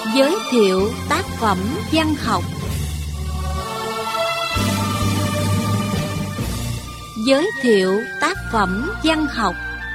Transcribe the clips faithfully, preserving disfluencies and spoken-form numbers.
Giới thiệu tác phẩm văn học. Giới thiệu tác phẩm văn học.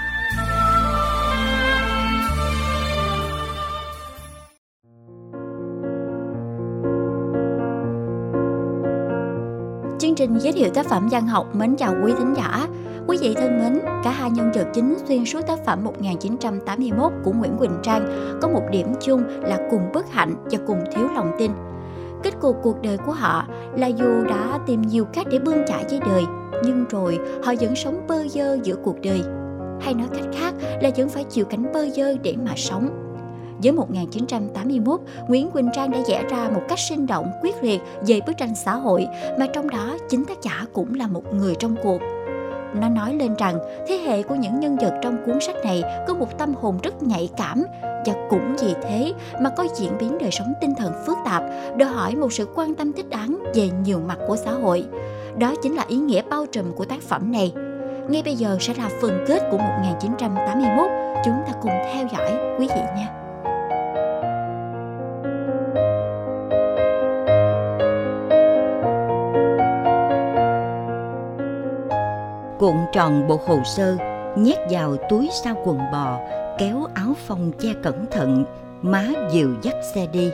Chương trình giới thiệu tác phẩm văn học mến chào quý thính giả. Quý vị thân mến, cả hai nhân vật chính xuyên suốt tác phẩm một nghìn chín trăm tám mươi mốt của Nguyễn Quỳnh Trang có một điểm chung là cùng bất hạnh và cùng thiếu lòng tin. Kết cục cuộc đời của họ là dù đã tìm nhiều cách để bươn chải với đời, nhưng rồi họ vẫn sống bơ vơ giữa cuộc đời. Hay nói cách khác là vẫn phải chịu cảnh bơ vơ để mà sống. Với một nghìn chín trăm tám mươi mốt, Nguyễn Quỳnh Trang đã vẽ ra một cách sinh động, quyết liệt về bức tranh xã hội mà trong đó chính tác giả cũng là một người trong cuộc. Nó nói lên rằng thế hệ của những nhân vật trong cuốn sách này có một tâm hồn rất nhạy cảm và cũng vì thế mà có diễn biến đời sống tinh thần phức tạp, đòi hỏi một sự quan tâm thích đáng về nhiều mặt của xã hội. Đó chính là ý nghĩa bao trùm của tác phẩm này. Ngay bây giờ sẽ là phần kết của một nghìn chín trăm tám mươi mốt, chúng ta cùng theo dõi quý vị nha. Cuộn tròn bộ hồ sơ, nhét vào túi sau quần bò, kéo áo phông che cẩn thận, má dìu dắt xe đi.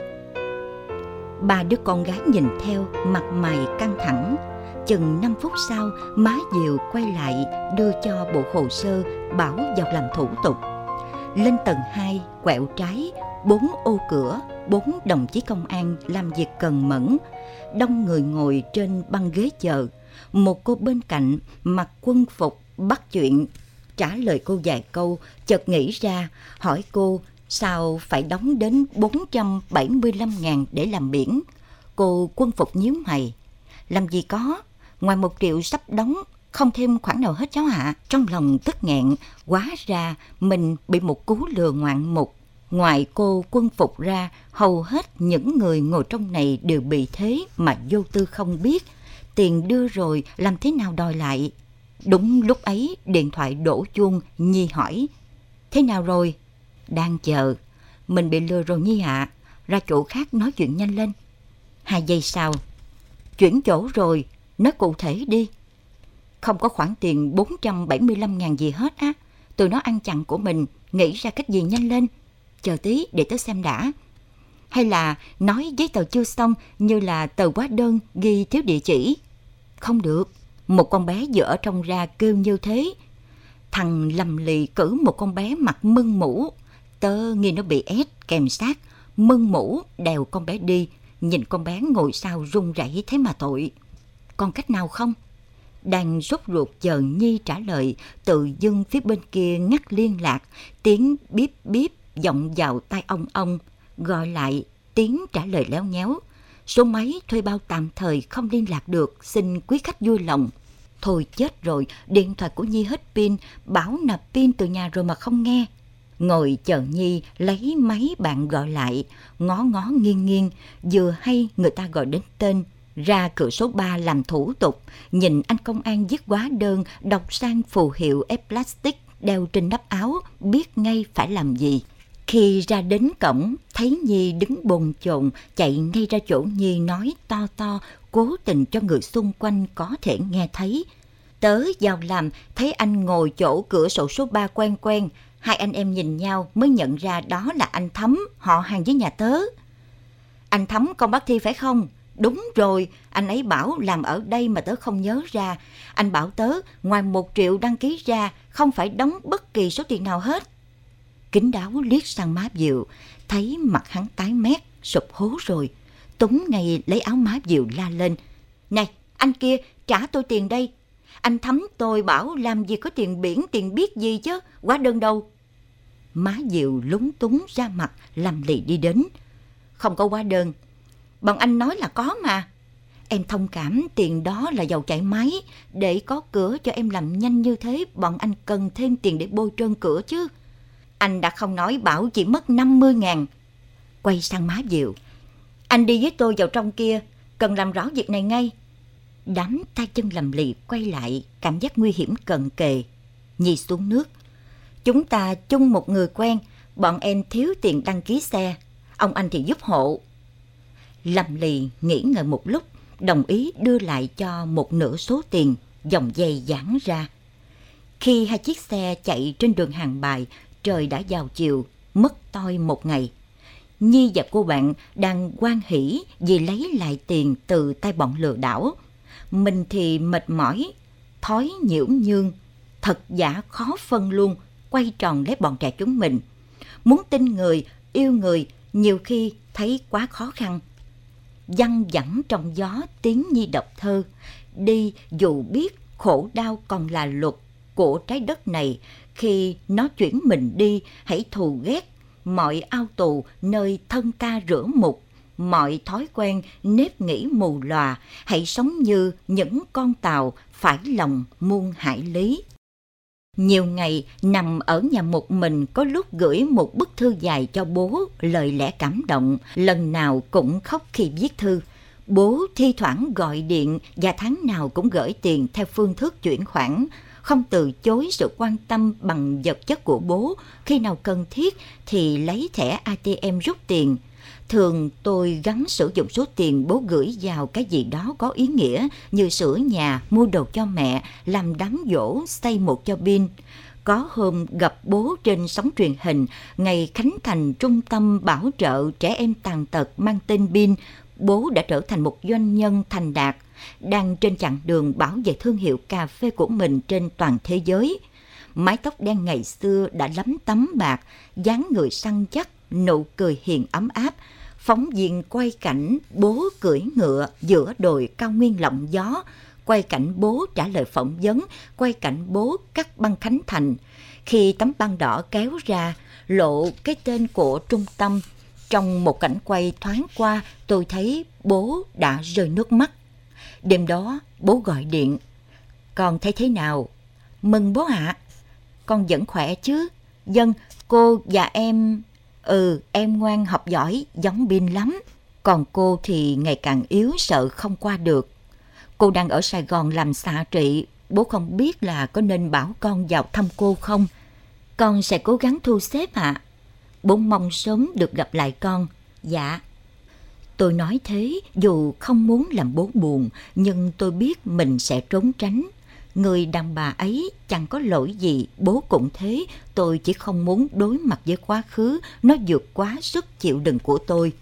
Ba đứa con gái nhìn theo, mặt mày căng thẳng. Chừng năm phút sau, má dìu quay lại đưa cho bộ hồ sơ, bảo vào làm thủ tục. Lên tầng hai, quẹo trái, bốn ô cửa, bốn đồng chí công an làm việc cần mẫn. Đông người ngồi trên băng ghế chờ. Một cô bên cạnh mặc quân phục bắt chuyện, trả lời cô vài câu, chợt nghĩ ra, hỏi cô sao phải đóng đến bốn trăm bảy mươi lăm ngàn để làm biển. Cô quân phục nhíu mày, làm gì có, ngoài một triệu sắp đóng, không thêm khoản nào hết cháu ạ. Trong lòng tức nghẹn, hóa ra mình bị một cú lừa ngoạn mục. Ngoài cô quân phục ra, hầu hết những người ngồi trong này đều bị thế mà vô tư không biết. Tiền đưa rồi, làm thế nào đòi lại? Đúng lúc ấy, điện thoại đổ chuông, Nhi hỏi. Thế nào rồi? Đang chờ. Mình bị lừa rồi Nhi ạ. À. Ra chỗ khác nói chuyện nhanh lên. Hai giây sau. Chuyển chỗ rồi, nói cụ thể đi. Không có khoản tiền bốn trăm bảy mươi lăm ngàn gì hết á. Tụi nó ăn chặn của mình, nghĩ ra cách gì nhanh lên. Chờ tí để tớ xem đã. Hay là nói giấy tờ chưa xong như là tờ hóa đơn ghi thiếu địa chỉ. Không được, một con bé vừa ở trong ra kêu như thế. Thằng lầm lì cử một con bé mặc mưng mũ. Tớ nghi nó bị ép kèm sát. Mưng mũ đèo con bé đi. Nhìn con bé ngồi sau run rẩy thế mà tội. Còn cách nào không? Đang sốt ruột chờ Nhi trả lời, tự dưng phía bên kia ngắt liên lạc. Tiếng bíp bíp vọng vào tai ông ông. Gọi lại, tiếng trả lời léo nhéo. Số máy thuê bao tạm thời không liên lạc được, xin quý khách vui lòng. Thôi chết rồi, điện thoại của Nhi hết pin, bảo nạp pin từ nhà rồi mà không nghe. Ngồi chờ Nhi lấy máy bạn gọi lại, ngó ngó nghiêng nghiêng, vừa hay người ta gọi đến tên. Ra cửa số ba làm thủ tục, nhìn anh công an viết hóa đơn, đọc sang phù hiệu ép plastic đeo trên nắp áo, biết ngay phải làm gì. Khi ra đến cổng, thấy Nhi đứng bồn chồn, chạy ngay ra chỗ Nhi nói to to, cố tình cho người xung quanh có thể nghe thấy. Tớ vào làm, thấy anh ngồi chỗ cửa sổ số ba quen quen. Hai anh em nhìn nhau mới nhận ra đó là anh Thấm, họ hàng với nhà tớ. Anh Thấm con bác Thi phải không? Đúng rồi, anh ấy bảo làm ở đây mà tớ không nhớ ra. Anh bảo tớ, ngoài một triệu đăng ký ra, không phải đóng bất kỳ số tiền nào hết. Kính đáo liếc sang má Diệu, thấy mặt hắn tái mét, sụp hố rồi. Túng ngay lấy áo má Diệu la lên. Này, anh kia, trả tôi tiền đây. Anh Thấm tôi bảo làm gì có tiền biển, tiền biết gì chứ, hóa đơn đâu. Má Diệu lúng túng ra mặt, làm lì đi đến. Không có hóa đơn. Bọn anh nói là có mà. Em thông cảm, tiền đó là dầu chảy máy. Để có cửa cho em làm nhanh như thế, bọn anh cần thêm tiền để bôi trơn cửa chứ. Anh đã không nói bảo chỉ mất năm mươi ngàn. Quay sang má Diệu. Anh đi với tôi vào trong kia, cần làm rõ việc này ngay. Đám tay chân lầm lì quay lại, cảm giác nguy hiểm cận kề. Nhi xuống nước. Chúng ta chung một người quen, bọn em thiếu tiền đăng ký xe. ông anh thì giúp hộ. Lâm Lì nghĩ ngợi một lúc, đồng ý đưa lại cho một nửa số tiền, dòng dây giãn ra. Khi hai chiếc xe chạy trên đường Hàng Bài, trời đã vào chiều, mất toi một ngày. Nhi và cô bạn đang hoan hỉ vì lấy lại tiền từ tay bọn lừa đảo. Mình thì mệt mỏi, thói nhiễu nhương, thật giả khó phân luôn, quay tròn lấy bọn trẻ chúng mình. Muốn tin người, yêu người, nhiều khi thấy quá khó khăn. Văng vẳng trong gió tiếng Nhi đọc thơ, đi dù biết khổ đau còn là luật của trái đất này. Khi nó chuyển mình đi, hãy thù ghét mọi ao tù nơi thân ta rửa mục, mọi thói quen nếp nghĩ mù lòa. Hãy sống như những con tàu phải lòng muôn hải lý. Nhiều ngày nằm ở nhà một mình, có lúc gửi một bức thư dài cho bố, lời lẽ cảm động, lần nào cũng khóc khi viết thư. Bố thi thoảng gọi điện và tháng nào cũng gửi tiền theo phương thức chuyển khoản, không từ chối sự quan tâm bằng vật chất của bố. Khi nào cần thiết thì lấy thẻ a tê em rút tiền. Thường tôi gắn sử dụng số tiền bố gửi vào cái gì đó có ý nghĩa, như sửa nhà, mua đồ cho mẹ, làm đám giỗ, xây một cho Bin. Có hôm gặp bố trên sóng truyền hình, ngày khánh thành trung tâm bảo trợ trẻ em tàn tật mang tên Bin. Bố đã trở thành một doanh nhân thành đạt, đang trên chặng đường bảo vệ thương hiệu cà phê của mình trên toàn thế giới. Mái tóc đen ngày xưa đã lấm tấm bạc, dáng người săn chắc, nụ cười hiền ấm áp. Phóng viên quay cảnh bố cưỡi ngựa giữa đồi cao nguyên lộng gió, quay cảnh bố trả lời phỏng vấn, quay cảnh bố cắt băng khánh thành. Khi tấm băng đỏ kéo ra, lộ cái tên của trung tâm. Trong một cảnh quay thoáng qua, tôi thấy bố đã rơi nước mắt. Đêm đó, bố gọi điện. Con thấy thế nào? Mừng bố ạ. Con vẫn khỏe chứ? Vâng, cô và em... Ừ, em ngoan học giỏi, giống Bin lắm. Còn cô thì ngày càng yếu, sợ không qua được. Cô đang ở Sài Gòn làm xạ trị. Bố không biết là có nên bảo con vào thăm cô không? Con sẽ cố gắng thu xếp ạ. À. Bố mong sớm được gặp lại con. Dạ. Tôi nói thế dù không muốn làm bố buồn, nhưng tôi biết mình sẽ trốn tránh. Người đàn bà ấy chẳng có lỗi gì, bố cũng thế. Tôi chỉ không muốn đối mặt với quá khứ, nó vượt quá sức chịu đựng của tôi.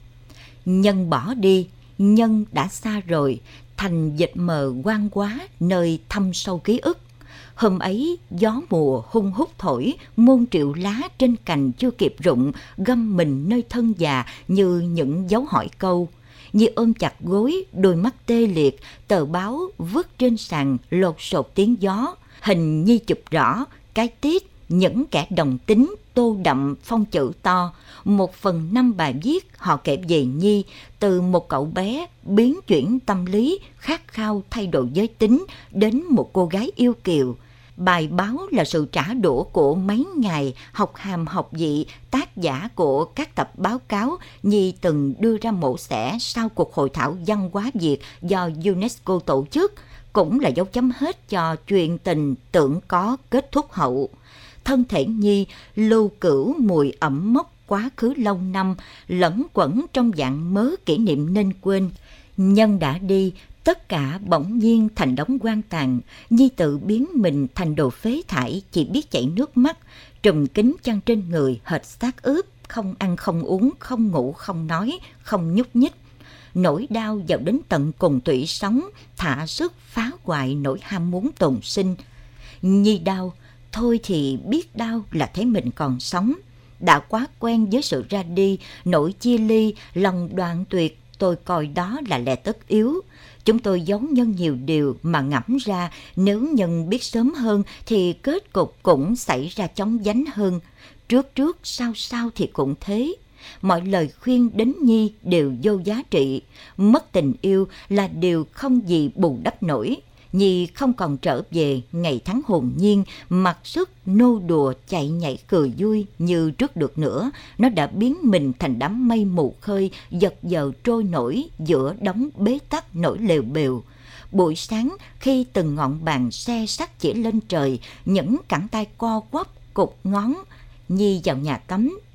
Nhân bỏ đi, Nhân đã xa rồi, thành dịch mờ quan quá nơi thâm sâu ký ức. Hôm ấy gió mùa hung hút thổi, muôn triệu lá trên cành chưa kịp rụng, găm mình nơi thân già như những dấu hỏi câu. Nhi ôm chặt gối, đôi mắt tê liệt, tờ báo vứt trên sàn lột sột tiếng gió. Hình Nhi chụp rõ, cái tiết, những kẻ đồng tính tô đậm phông chữ to. Một phần năm bài viết họ kể về Nhi, từ một cậu bé biến chuyển tâm lý, khát khao thay đổi giới tính, đến một cô gái yêu kiều. Bài báo là sự trả đũa của mấy ngày học hàm học vị, tác giả của các tập báo cáo Nhi từng đưa ra mổ xẻ sau cuộc hội thảo văn hóa Việt do UNESCO tổ chức, cũng là dấu chấm hết cho chuyện tình tưởng có kết thúc hậu. Thân thể Nhi lưu cữu mùi ẩm mốc quá khứ lâu năm, lẫn quẩn trong dạng mớ kỷ niệm nên quên. Nhân đã đi, tất cả bỗng nhiên thành đống hoang tàn. Nhi tự biến mình thành đồ phế thải, chỉ biết chảy nước mắt, trùm kín chăn trên người hệt xác ướp, không ăn không uống, không ngủ không nói, không nhúc nhích. Nỗi đau vào đến tận cùng tủy sống, thả sức phá hoại nỗi ham muốn tồn sinh. Nhi đau, thôi thì biết đau là thấy mình còn sống. Đã quá quen với sự ra đi, nỗi chia ly, lòng đoạn tuyệt, tôi coi đó là lẽ tất yếu. Chúng tôi giấu Nhân nhiều điều mà ngẫm ra, nếu Nhân biết sớm hơn thì kết cục cũng xảy ra chóng vánh hơn. Trước trước sau sau thì cũng thế. Mọi lời khuyên đến Nhi đều vô giá trị. Mất tình yêu là điều không gì bù đắp nổi. Nhi không còn trở về ngày tháng hồn nhiên, mặc sức nô đùa chạy nhảy cười vui như trước được nữa. Nó đã biến mình thành đám mây mù khơi, giật giờ trôi nổi giữa đống bế tắc nổi lều bều. Buổi sáng khi từng ngọn bàn xe sắt chỉ lên trời, những cẳng tay co quắp cụt ngón, Nhi vào nhà tắm,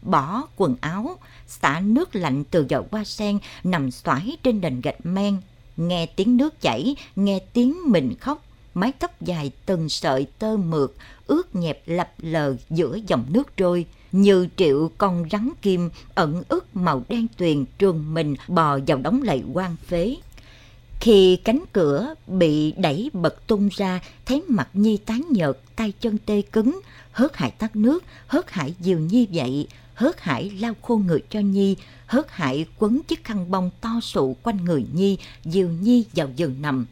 bỏ quần áo, xả nước lạnh từ giỏ hoa sen, nằm xoải trên nền gạch men. Nghe tiếng nước chảy, nghe tiếng mình khóc, mái tóc dài từng sợi tơ mượt, ướt nhẹp lập lờ giữa dòng nước trôi. Như triệu con rắn kim ẩn ức màu đen tuyền truồng mình bò vào đống lầy hoang phế. Khi cánh cửa bị đẩy bật tung ra, thấy mặt Nhi tái nhợt, tay chân tê cứng. Hớt Hải tắt nước, Hớt Hải dìu Nhi dậy. Hớt Hải lau khô người cho Nhi. Hớt Hải quấn chiếc khăn bông to sụ quanh người Nhi, dìu Nhi vào giường nằm.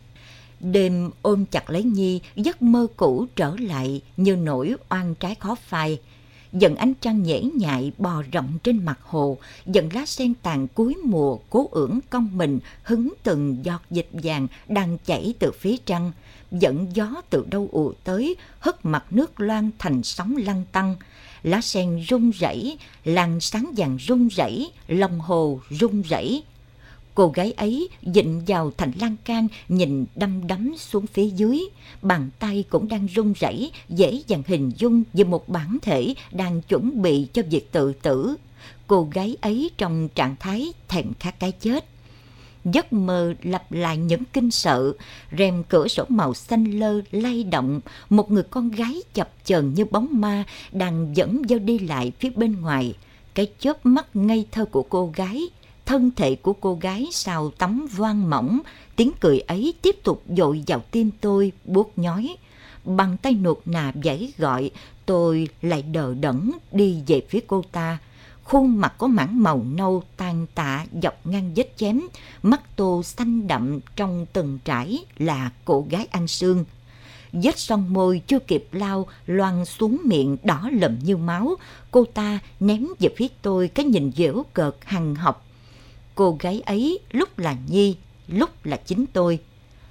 Đêm ôm chặt lấy Nhi, giấc mơ cũ trở lại như nỗi oan trái khó phai. Dần ánh trăng nhễ nhại bò rộng trên mặt hồ, dần lá sen tàn cuối mùa cố ưỡn cong mình hứng từng giọt dịch vàng đang chảy từ phía trăng. Dẫn gió từ đâu ùa tới, hất mặt nước loang thành sóng lăn tăn. Lá sen rung rẩy, làn sáng vàng rung rẩy, lòng hồ rung rẩy. Cô gái ấy dịnh vào thành lan can, nhìn đăm đắm xuống phía dưới. Bàn tay cũng đang run rẩy, dễ dàng hình dung về một bản thể đang chuẩn bị cho việc tự tử. Cô gái ấy trong trạng thái thèm khát cái chết. Giấc mơ lặp lại những kinh sợ, rèm cửa sổ màu xanh lơ lay động, một người con gái chập chờn như bóng ma đang dẫn dao đi lại phía bên ngoài. Cái chớp mắt ngây thơ của cô gái, thân thể của cô gái xào tấm voan mỏng, tiếng cười ấy tiếp tục dội vào tim tôi buốt nhói. Bằng tay nuột nà giãy gọi, tôi lại đờ đẫn đi về phía cô ta. Khuôn mặt có mảng màu nâu tàn tạ dọc ngang vết chém, mắt tô xanh đậm trong từng trải là cô gái ăn xương. Vết son môi chưa kịp lau loang xuống miệng đỏ lầm như máu. Cô ta ném về phía tôi cái nhìn giễu cợt hằn học. Cô gái ấy lúc là Nhi, lúc là chính tôi.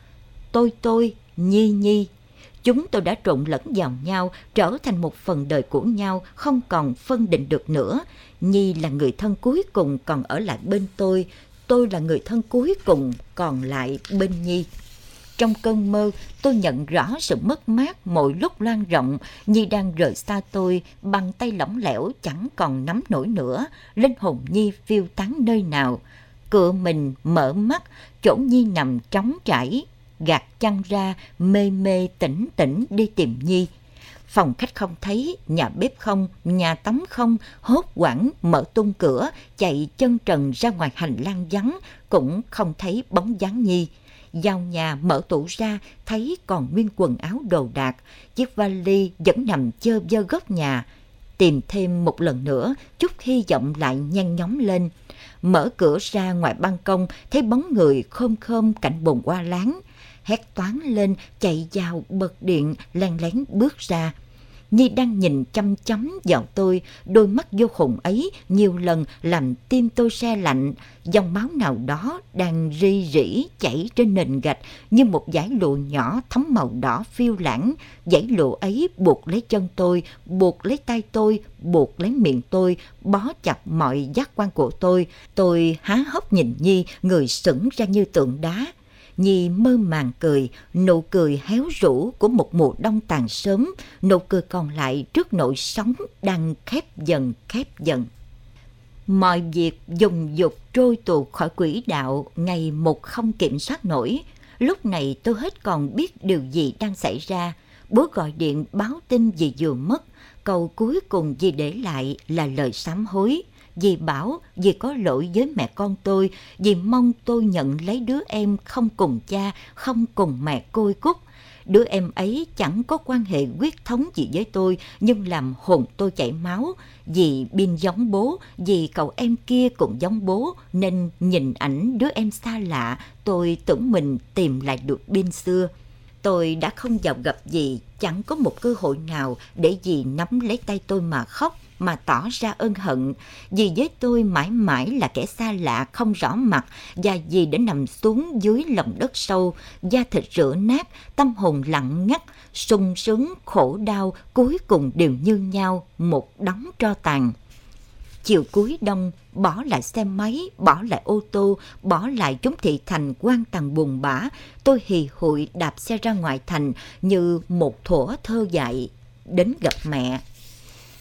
Tôi tôi, Nhi Nhi. Chúng tôi đã trộn lẫn vào nhau, trở thành một phần đời của nhau, không còn phân định được nữa. Nhi là người thân cuối cùng còn ở lại bên tôi, tôi là người thân cuối cùng còn lại bên Nhi. Trong cơn mơ, tôi nhận rõ sự mất mát mỗi lúc lan rộng. Nhi đang rời xa tôi, bàn tay lỏng lẻo chẳng còn nắm nổi nữa. Linh hồn Nhi phiêu tán nơi nào. Cựa mình mở mắt, chỗ Nhi nằm trống trải, gạt chăn ra, mê mê tỉnh tỉnh đi tìm Nhi. Phòng khách không thấy, nhà bếp không, nhà tắm không, hốt hoảng mở tung cửa, chạy chân trần ra ngoài hành lang vắng, cũng không thấy bóng dáng Nhi. Vào nhà mở tủ ra, thấy còn nguyên quần áo đồ đạc, chiếc vali vẫn nằm chơ vơ góc nhà. Tìm thêm một lần nữa, chút hy vọng lại nhen nhóm lên. Mở cửa ra ngoài ban công, thấy bóng người khom khom cạnh bồn hoa láng. Hét toáng lên, chạy vào bật điện, len lén bước ra. Nhi đang nhìn chăm chăm vào tôi, đôi mắt vô hồn ấy nhiều lần làm tim tôi se lạnh. Dòng máu nào đó đang ri rỉ chảy trên nền gạch như một dải lụa nhỏ thấm màu đỏ phiêu lãng. Dải lụa ấy buộc lấy chân tôi, buộc lấy tay tôi, buộc lấy miệng tôi, bó chặt mọi giác quan của tôi. Tôi há hốc nhìn Nhi, người sững ra như tượng đá. Nhi mơ màng cười, nụ cười héo rũ của một mùa đông tàn sớm, nụ cười còn lại trước nỗi sống đang khép dần khép dần. Mọi việc dùng dục trôi tuột khỏi quỹ đạo, ngày một không kiểm soát nổi. Lúc này tôi hết còn biết điều gì đang xảy ra. Bố gọi điện báo tin dì vừa mất, câu cuối cùng dì để lại là lời sám hối. Dì bảo dì có lỗi với mẹ con tôi, dì mong tôi nhận lấy đứa em không cùng cha, không cùng mẹ côi cút. Đứa em ấy chẳng có quan hệ huyết thống gì với tôi, nhưng làm hồn tôi chảy máu. Dì Bin giống bố, dì cậu em kia cũng giống bố, nên nhìn ảnh đứa em xa lạ, tôi tưởng mình tìm lại được Bin xưa. Tôi đã không vào gặp dì, chẳng có một cơ hội nào để dì nắm lấy tay tôi mà khóc, mà tỏ ra ân hận. Dì với tôi mãi mãi là kẻ xa lạ không rõ mặt, và dì đã nằm xuống dưới lòng đất sâu, da thịt rữa nát, tâm hồn lặng ngắt, sung sướng khổ đau cuối cùng đều như nhau, một đống tro tàn. Chiều cuối đông, bỏ lại xe máy, bỏ lại ô tô, bỏ lại chúng thị thành quan tàn buồn bã, tôi hì hụi đạp xe ra ngoài thành như một thuở thơ dại, đến gặp mẹ.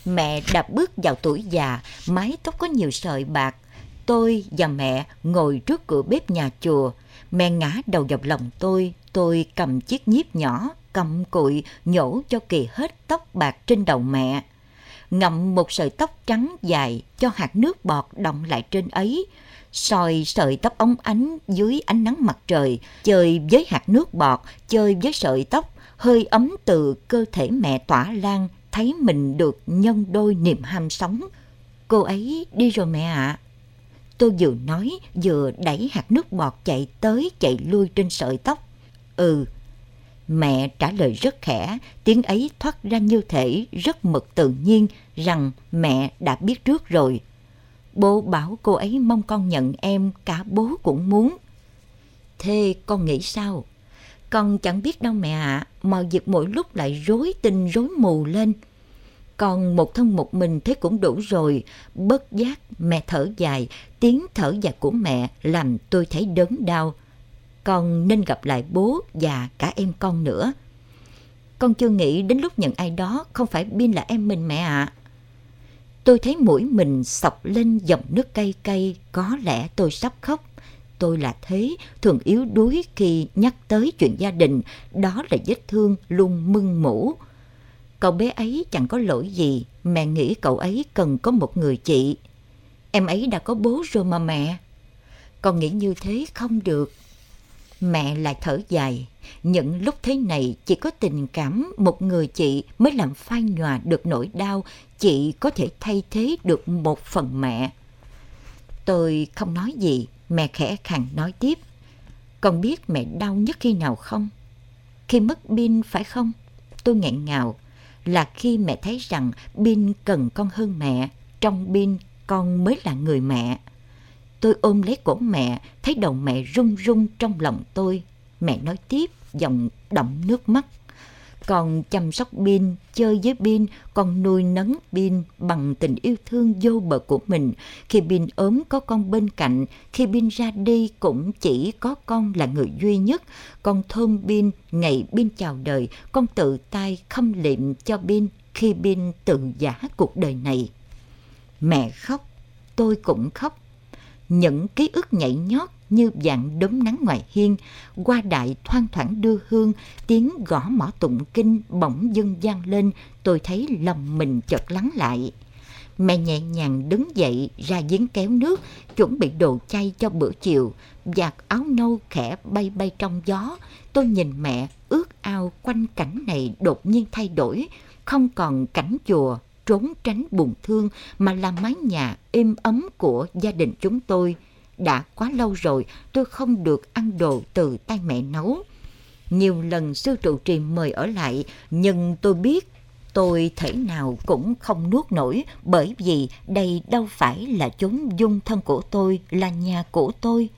Mẹ đã bước vào tuổi già, mái tóc có nhiều sợi bạc. Tôi và mẹ ngồi trước cửa bếp nhà chùa. Mẹ ngã đầu vào lòng tôi, tôi cầm chiếc nhíp nhỏ, cầm cụi, nhổ cho kỳ hết tóc bạc trên đầu mẹ. Ngậm một sợi tóc trắng dài, cho hạt nước bọt đọng lại trên ấy. Soi sợi tóc óng ánh dưới ánh nắng mặt trời, chơi với hạt nước bọt, chơi với sợi tóc, hơi ấm từ cơ thể mẹ tỏa lan, thấy mình được nhân đôi niềm ham sống. Cô ấy đi rồi mẹ ạ. À. Tôi vừa nói vừa đẩy hạt nước bọt chạy tới chạy lui trên sợi tóc. Ừ, mẹ trả lời rất khẽ, tiếng ấy thoát ra như thể rất mực tự nhiên rằng mẹ đã biết trước rồi. Bố bảo cô ấy mong con nhận em, cả bố cũng muốn. Thế con nghĩ sao? Con chẳng biết đâu mẹ ạ, à, mọi việc mỗi lúc lại rối tinh rối mù lên. Con một thân một mình thế cũng đủ rồi. Bất giác mẹ thở dài, tiếng thở dài của mẹ làm tôi thấy đớn đau. Con nên gặp lại bố và cả em con nữa. Con chưa nghĩ đến lúc nhận ai đó không phải Bin là em mình mẹ ạ. À. Tôi thấy mũi mình xộc lên dòng nước cay cay, có lẽ tôi sắp khóc. Tôi là thế, thường yếu đuối khi nhắc tới chuyện gia đình, đó là vết thương luôn mưng mủ. Cậu bé ấy chẳng có lỗi gì, mẹ nghĩ cậu ấy cần có một người chị. Em ấy đã có bố rồi mà mẹ. Con nghĩ như thế không được. Mẹ lại thở dài, những lúc thế này chỉ có tình cảm một người chị mới làm phai nhòa được nỗi đau, chị có thể thay thế được một phần mẹ. Tôi không nói gì, mẹ khẽ khàng nói tiếp. Con biết mẹ đau nhất khi nào không? Khi mất Bin phải không? Tôi nghẹn ngào. Là khi mẹ thấy rằng Bin cần con hơn mẹ, trong Bin con mới là người mẹ. Tôi ôm lấy cổ mẹ, thấy đầu mẹ run run trong lòng tôi. Mẹ nói tiếp, giọng đẫm nước mắt. Con chăm sóc Bin, chơi với Bin, con nuôi nấng Bin bằng tình yêu thương vô bờ của mình. Khi Bin ốm có con bên cạnh, khi Bin ra đi cũng chỉ có con là người duy nhất. Con thơm Bin, ngày Bin chào đời, con tự tay khâm liệm cho Bin khi Bin tự giã cuộc đời này. Mẹ khóc, tôi cũng khóc. Những ký ức nhảy nhót như vạn đốm nắng ngoài hiên, qua đại thoang thoảng đưa hương, tiếng gõ mõ tụng kinh bỗng dưng vang lên, tôi thấy lòng mình chợt lắng lại. Mẹ nhẹ nhàng đứng dậy ra giếng kéo nước, chuẩn bị đồ chay cho bữa chiều, vạt áo nâu khẽ bay bay trong gió. Tôi nhìn mẹ, ước ao quanh cảnh này đột nhiên thay đổi, không còn cảnh chùa trốn tránh buồn thương mà là mái nhà êm ấm của gia đình chúng tôi. Đã quá lâu rồi tôi không được ăn đồ từ tay mẹ nấu. Nhiều lần sư trụ trì mời ở lại, nhưng tôi biết tôi thể nào cũng không nuốt nổi, bởi vì đây đâu phải là chốn dung thân của tôi, là nhà của tôi.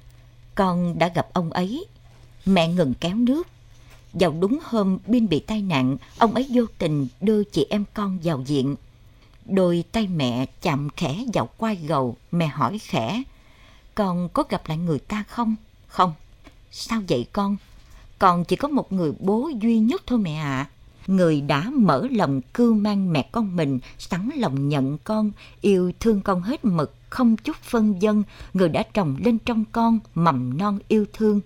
Con đã gặp ông ấy. Mẹ ngừng kéo nước. Vào đúng hôm Bin bị tai nạn, ông ấy vô tình đưa chị em con vào viện. Đôi tay mẹ chạm khẽ vào quai gầu, mẹ hỏi khẽ. Con có gặp lại người ta không? Không. Sao vậy con? Con chỉ có một người bố duy nhất thôi mẹ ạ. À. Người đã mở lòng cưu mang mẹ con mình, sẵn lòng nhận con, yêu thương con hết mực, không chút phân vân. Người đã trồng lên trong con mầm non yêu thương.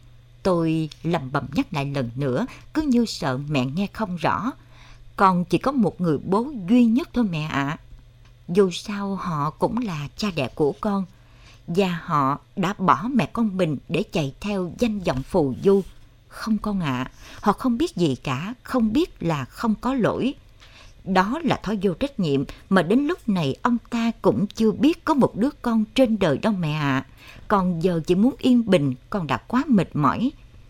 Tôi lẩm bẩm nhắc lại lần nữa, cứ như sợ mẹ nghe không rõ. Con chỉ có một người bố duy nhất thôi mẹ ạ. À. Dù sao họ cũng là cha đẻ của con, và họ đã bỏ mẹ con mình để chạy theo danh vọng phù du. Không con ạ, à, họ không biết gì cả, không biết là không có lỗi. Đó là thói vô trách nhiệm mà đến lúc này ông ta cũng chưa biết có một đứa con trên đời đâu mẹ ạ. À. Còn giờ chỉ muốn yên bình, con đã quá mệt mỏi.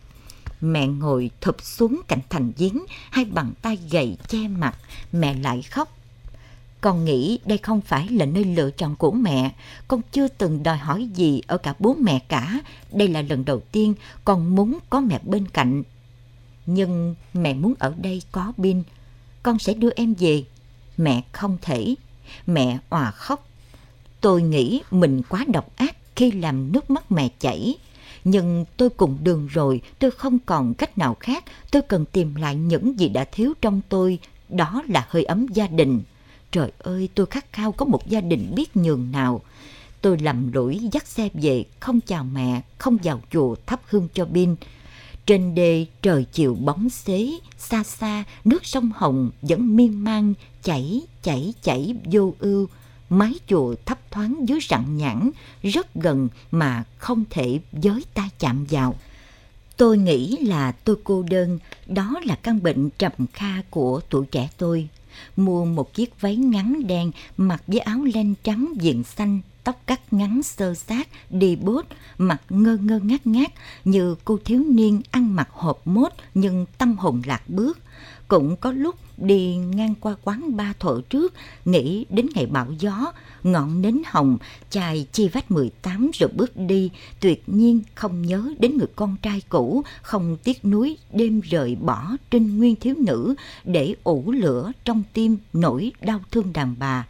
Mẹ ngồi thụp xuống cạnh thành giếng, hai bàn tay gầy che mặt, mẹ lại khóc. Con nghĩ đây không phải là nơi lựa chọn của mẹ. Con chưa từng đòi hỏi gì ở cả bố mẹ cả. Đây là lần đầu tiên con muốn có mẹ bên cạnh. Nhưng mẹ muốn ở đây có Bin. Con sẽ đưa em về. Mẹ không thể. Mẹ òa khóc. Tôi nghĩ mình quá độc ác khi làm nước mắt mẹ chảy. Nhưng tôi cùng đường rồi, tôi không còn cách nào khác. Tôi cần tìm lại những gì đã thiếu trong tôi. Đó là hơi ấm gia đình. trời ơi, tôi khát khao có một gia đình biết nhường nào. Tôi lầm lũi dắt xe về, không chào mẹ, không vào chùa thắp hương cho Bin. Trên đê trời chiều bóng xế, xa xa nước sông Hồng vẫn miên man chảy chảy chảy vô ưu. Mái chùa thấp thoáng dưới rặng nhãn, rất gần mà không thể với tay chạm vào. Tôi nghĩ là tôi cô đơn, đó là căn bệnh trầm kha của tuổi trẻ tôi. Mua một chiếc váy ngắn đen, mặc với áo len trắng viền xanh, tóc cắt ngắn xơ xác, đi bốt, mặt ngơ ngơ ngác ngác như cô thiếu niên ăn mặc hộp mốt nhưng tâm hồn lạc bước. Cũng có lúc đi ngang qua quán ba thuở trước, nghĩ đến ngày bão gió, ngọn nến hồng, chài chi vách mười tám rồi bước đi, tuyệt nhiên không nhớ đến người con trai cũ, không tiếc nuối đêm rời bỏ trinh nguyên thiếu nữ để ủ lửa trong tim nỗi đau thương đàn bà.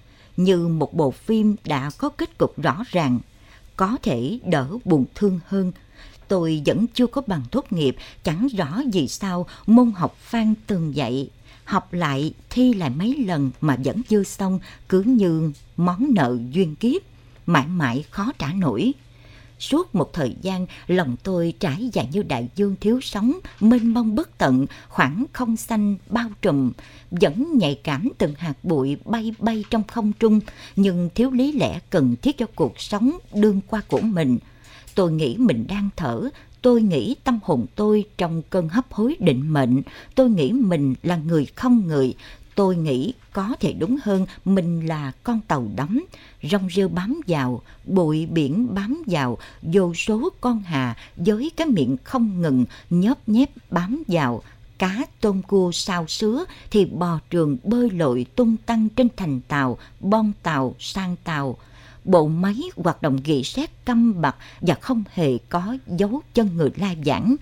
Như một bộ phim đã có kết cục rõ ràng, có thể đỡ buồn thương hơn. Tôi vẫn chưa có bằng tốt nghiệp, chẳng rõ vì sao môn học Phan từng dạy. Học lại, thi lại mấy lần mà vẫn chưa xong, cứ như món nợ duyên kiếp, mãi mãi khó trả nổi. Suốt một thời gian, lòng tôi trải dài như đại dương thiếu sóng, mênh mông bất tận, khoảng không xanh bao trùm, vẫn nhạy cảm từng hạt bụi bay bay trong không trung, nhưng thiếu lý lẽ cần thiết cho cuộc sống đương qua của mình. Tôi nghĩ mình đang thở, tôi nghĩ tâm hồn tôi trong cơn hấp hối định mệnh, tôi nghĩ mình là người không người, tôi nghĩ có thể đúng hơn mình là con tàu đắm, rong rêu bám vào, bụi biển bám vào, vô số con hà với cái miệng không ngừng nhớp nhép bám vào. Cá tôm cua sao sứa thì bò trường bơi lội tung tăng trên thành tàu, bon tàu, sang tàu. Bộ máy hoạt động rỉ sét căm bặt và không hề có dấu chân người la giảng.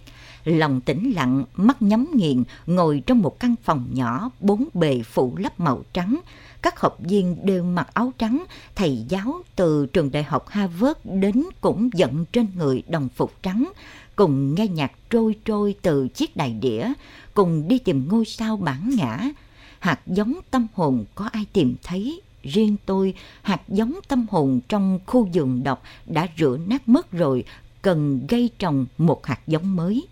Lòng tĩnh lặng, mắt nhắm nghiền, ngồi trong một căn phòng nhỏ, bốn bề phủ lấp màu trắng. Các học viên đều mặc áo trắng, thầy giáo từ trường đại học Harvard đến cũng vận trên người đồng phục trắng, cùng nghe nhạc trôi trôi từ chiếc đài đĩa, cùng đi tìm ngôi sao bản ngã. Hạt giống tâm hồn có ai tìm thấy? Riêng tôi, hạt giống tâm hồn trong khu vườn độc đã rửa nát mất rồi, cần gây trồng một hạt giống mới.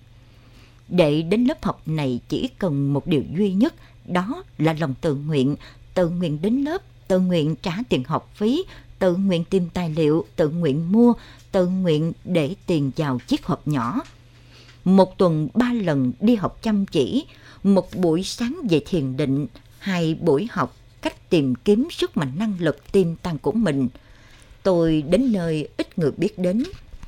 Để đến lớp học này chỉ cần một điều duy nhất, đó là lòng tự nguyện, tự nguyện đến lớp, tự nguyện trả tiền học phí, tự nguyện tìm tài liệu, tự nguyện mua, tự nguyện để tiền vào chiếc hộp nhỏ. Một tuần ba lần đi học chăm chỉ, một buổi sáng về thiền định, hai buổi học cách tìm kiếm sức mạnh năng lực tiềm tàng của mình. Tôi đến nơi ít người biết đến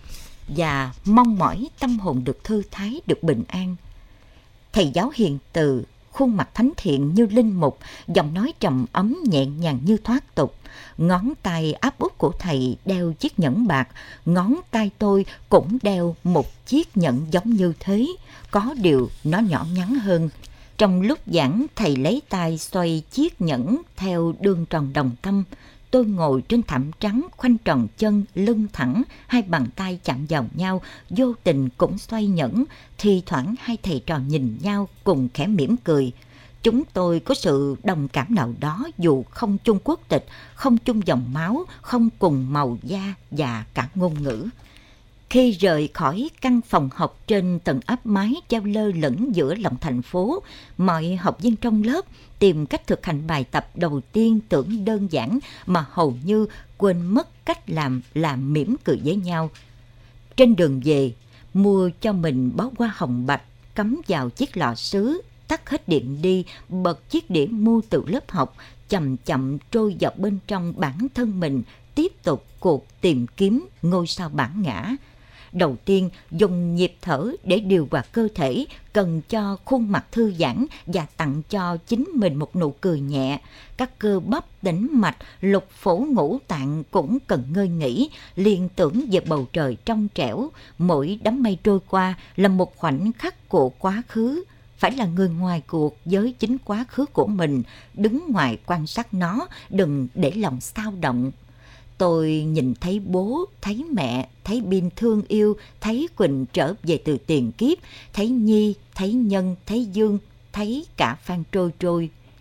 và mong mỏi tâm hồn được thư thái, được bình an. Thầy giáo hiền từ, khuôn mặt thánh thiện như linh mục, giọng nói trầm ấm nhẹ nhàng như thoát tục. Ngón tay áp út của thầy đeo chiếc nhẫn bạc, ngón tay tôi cũng đeo một chiếc nhẫn giống như thế, có điều nó nhỏ nhắn hơn. Trong lúc giảng, thầy lấy tay xoay chiếc nhẫn theo đường tròn đồng tâm. Tôi ngồi trên thảm trắng, khoanh tròn chân, lưng thẳng, hai bàn tay chạm vào nhau, vô tình cũng xoay nhẫn. Thì thoảng hai thầy trò nhìn nhau cùng khẽ mỉm cười. Chúng tôi có sự đồng cảm nào đó dù không chung quốc tịch, không chung dòng máu, không cùng màu da và cả ngôn ngữ. Khi rời khỏi căn phòng học trên tầng áp mái treo lơ lửng giữa lòng thành phố, mọi học viên trong lớp tìm cách thực hành bài tập đầu tiên tưởng đơn giản mà hầu như quên mất cách làm là mỉm cười với nhau. Trên đường về, mua cho mình bó hoa hồng bạch, cắm vào chiếc lọ sứ, tắt hết điện đi, bật chiếc đĩa mua từ lớp học, chậm chậm trôi vào bên trong bản thân mình, tiếp tục cuộc tìm kiếm ngôi sao bản ngã. Đầu tiên, dùng nhịp thở để điều hòa cơ thể, cần cho khuôn mặt thư giãn và tặng cho chính mình một nụ cười nhẹ. Các cơ bắp, tĩnh mạch, lục phủ ngũ tạng cũng cần ngơi nghỉ, liên tưởng về bầu trời trong trẻo. Mỗi đám mây trôi qua là một khoảnh khắc của quá khứ. Phải là người ngoài cuộc với chính quá khứ của mình, đứng ngoài quan sát nó, đừng để lòng xao động. Tôi nhìn thấy bố, thấy mẹ, thấy Bin thương yêu, thấy Quỳnh trở về từ tiền kiếp, thấy Nhi, thấy Nhân, thấy Dương, thấy cả Phan trôi trôi.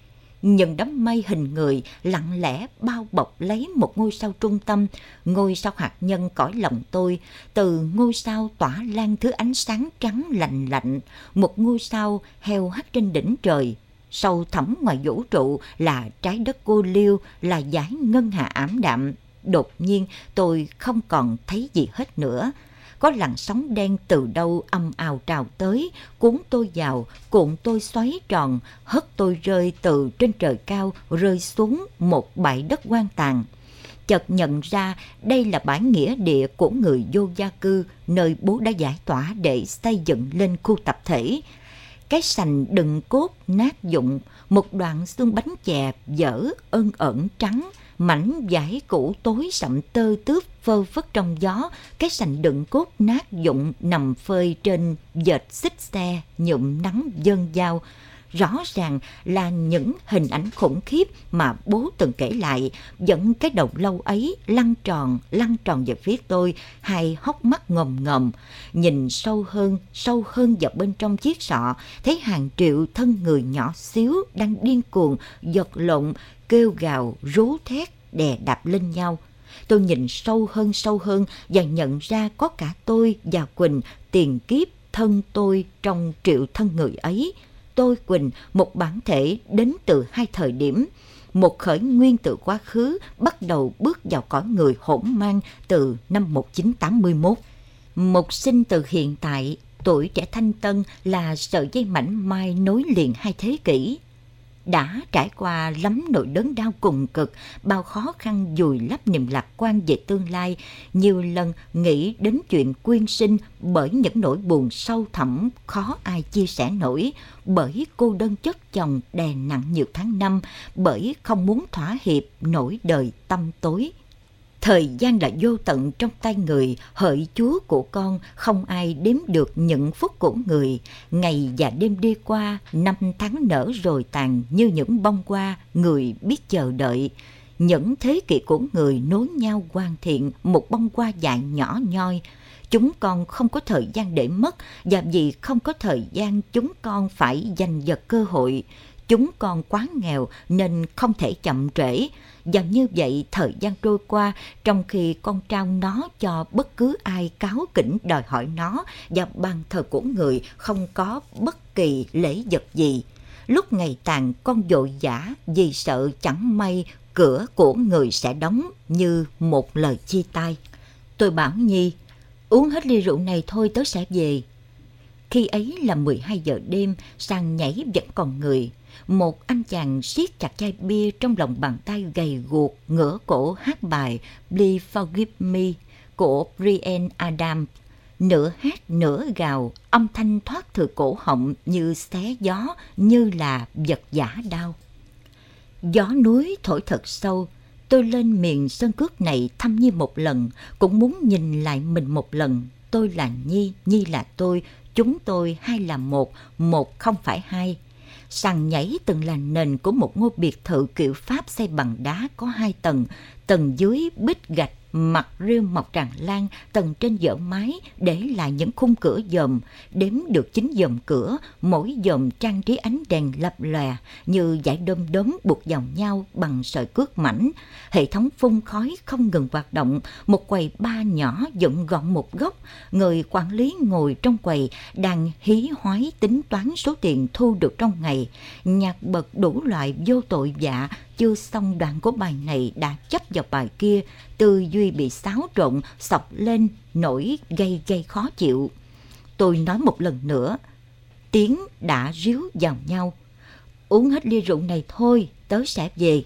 Những đám mây hình người lặng lẽ bao bọc lấy một ngôi sao trung tâm, ngôi sao hạt nhân cõi lòng tôi. Từ ngôi sao tỏa lan thứ ánh sáng trắng lạnh lạnh, một ngôi sao heo hắt trên đỉnh trời. Sâu thẳm ngoài vũ trụ là trái đất cô liêu, là dải ngân hà ảm đạm. Đột nhiên tôi không còn thấy gì hết nữa. Có làn sóng đen từ đâu ầm ào trào tới, cuốn tôi vào, cuộn tôi xoáy tròn, hất tôi rơi từ trên trời cao, rơi xuống một bãi đất hoang tàn. Chợt nhận ra đây là bãi nghĩa địa của người vô gia cư, nơi bố đã giải tỏa để xây dựng lên khu tập thể. Cái sành đựng cốt nát dụng, một đoạn xương bánh chè dở ơn ẩn trắng, mảnh vải cũ tối sậm tơ tướp phơ phất trong gió. Cái sành đựng cốt nát dụng nằm phơi trên vệt xích xe nhuộm nắng dơn dao. Rõ ràng là những hình ảnh khủng khiếp mà bố từng kể lại, dẫn cái đầu lâu ấy lăn tròn, lăn tròn về phía tôi, hai hốc mắt ngòm ngòm. Nhìn sâu hơn, sâu hơn vào bên trong chiếc sọ, thấy hàng triệu thân người nhỏ xíu đang điên cuồng, giật lộn, kêu gào, rú thét, đè đạp lên nhau. Tôi nhìn sâu hơn sâu hơn và nhận ra có cả tôi và Quỳnh, tiền kiếp thân tôi trong triệu thân người ấy. Tôi Quỳnh, một bản thể đến từ hai thời điểm. Một khởi nguyên từ quá khứ, bắt đầu bước vào cõi người hỗn mang từ năm một nghìn chín trăm tám mươi mốt. Một sinh từ hiện tại, tuổi trẻ thanh tân là sợi dây mảnh mai nối liền hai thế kỷ. Đã trải qua lắm nỗi đớn đau cùng cực, bao khó khăn vùi lấp niềm lạc quan về tương lai, nhiều lần nghĩ đến chuyện quyên sinh bởi những nỗi buồn sâu thẳm khó ai chia sẻ nổi, bởi cô đơn chất chồng đè nặng nhiều tháng năm, bởi không muốn thỏa hiệp nỗi đời tăm tối. Thời gian là vô tận trong tay người, hỡi Chúa của con, không ai đếm được những phút của người. Ngày và đêm đi qua, năm tháng nở rồi tàn như những bông hoa, người biết chờ đợi. Những thế kỷ của người nối nhau hoàn thiện một bông hoa dại nhỏ nhoi. Chúng con không có thời gian để mất, và vì không có thời gian chúng con phải giành giật cơ hội. Chúng con quá nghèo nên không thể chậm trễ. Và như vậy thời gian trôi qua, trong khi con trao nó cho bất cứ ai cáu kỉnh đòi hỏi nó, và bàn thờ của người không có bất kỳ lễ vật gì. Lúc ngày tàn, con vội vã vì sợ chẳng may cửa của người sẽ đóng như một lời chia tay. Tôi bảo Nhi, uống hết ly rượu này thôi tớ sẽ về. Khi ấy là mười hai giờ đêm, sàn nhảy vẫn còn người. Một anh chàng siết chặt chai bia trong lòng bàn tay gầy guộc, ngửa cổ hát bài Please Forgive Me của Bryan Adams. Nửa hát nửa gào, âm thanh thoát từ cổ họng như xé gió, như là vật giả đau. Gió núi thổi thật sâu. Tôi lên miền sơn cước này thăm Nhi một lần, cũng muốn nhìn lại mình một lần. Tôi là Nhi, Nhi là tôi, chúng tôi hai là một, một không phải hai. Sàn nhảy từng là nền của một ngôi biệt thự kiểu Pháp xây bằng đá có hai tầng, tầng dưới bít gạch, mặt rêu mọc tràn lan, tầng trên dỡ mái để lại những khung cửa dòm, đếm được chín dòm cửa, mỗi dòm trang trí ánh đèn lập lòe như dải đom đóm buộc vào nhau bằng sợi cước mảnh. Hệ thống phun khói không ngừng hoạt động, một quầy bar nhỏ dựng gọn một góc, người quản lý ngồi trong quầy đang hí hoái tính toán số tiền thu được trong ngày. Nhạc bật đủ loại vô tội vạ, chưa xong đoạn của bài này đã chấp vào bài kia, tư duy bị xáo trộn, xộc lên nỗi gây gây khó chịu. Tôi nói một lần nữa, tiếng đã ríu vào nhau. Uống hết ly rượu này thôi, tớ sẽ về.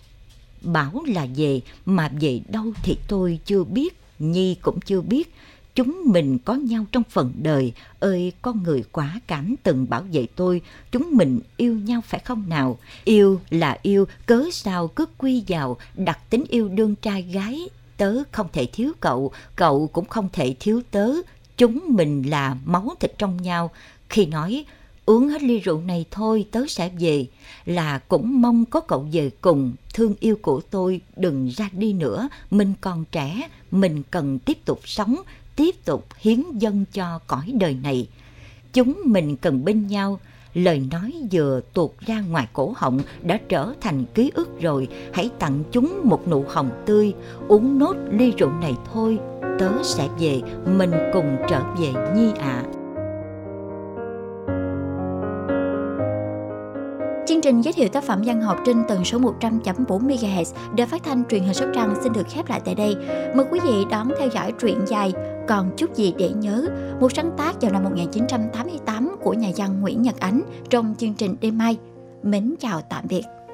Bảo là về, mà về đâu thì tôi chưa biết, Nhi cũng chưa biết. Chúng mình có nhau trong phần đời, ơi con người quả cảm từng bảo vệ tôi, chúng mình yêu nhau phải không nào? Yêu là yêu, cớ sao cứ quy vào đặt tính yêu đương trai gái. Tớ không thể thiếu cậu, cậu cũng không thể thiếu tớ, chúng mình là máu thịt trong nhau. Khi nói uống hết ly rượu này thôi tớ sẽ về, là cũng mong có cậu về cùng. Thương yêu của tôi, đừng ra đi nữa, mình còn trẻ, mình cần tiếp tục sống, tiếp tục hiến dâng cho cõi đời này. Chúng mình cần bên nhau, lời nói vừa tuột ra ngoài cổ họng đã trở thành ký ức rồi. Hãy tặng chúng một nụ hồng tươi. Uống nốt ly rượu này thôi, tớ sẽ về, mình cùng trở về Nhi ạ. À. Chương trình giới thiệu tác phẩm văn học trên tần số một trăm chấm bốn mê ga héc Đài Phát thanh Truyền hình Sóc Trăng xin được khép lại tại đây. Mời quý vị đón theo dõi truyện dài Còn chút gì để nhớ, một sáng tác vào năm một nghìn chín trăm tám mươi tám của nhà văn Nguyễn Nhật Ánh trong chương trình đêm mai. Mến chào tạm biệt.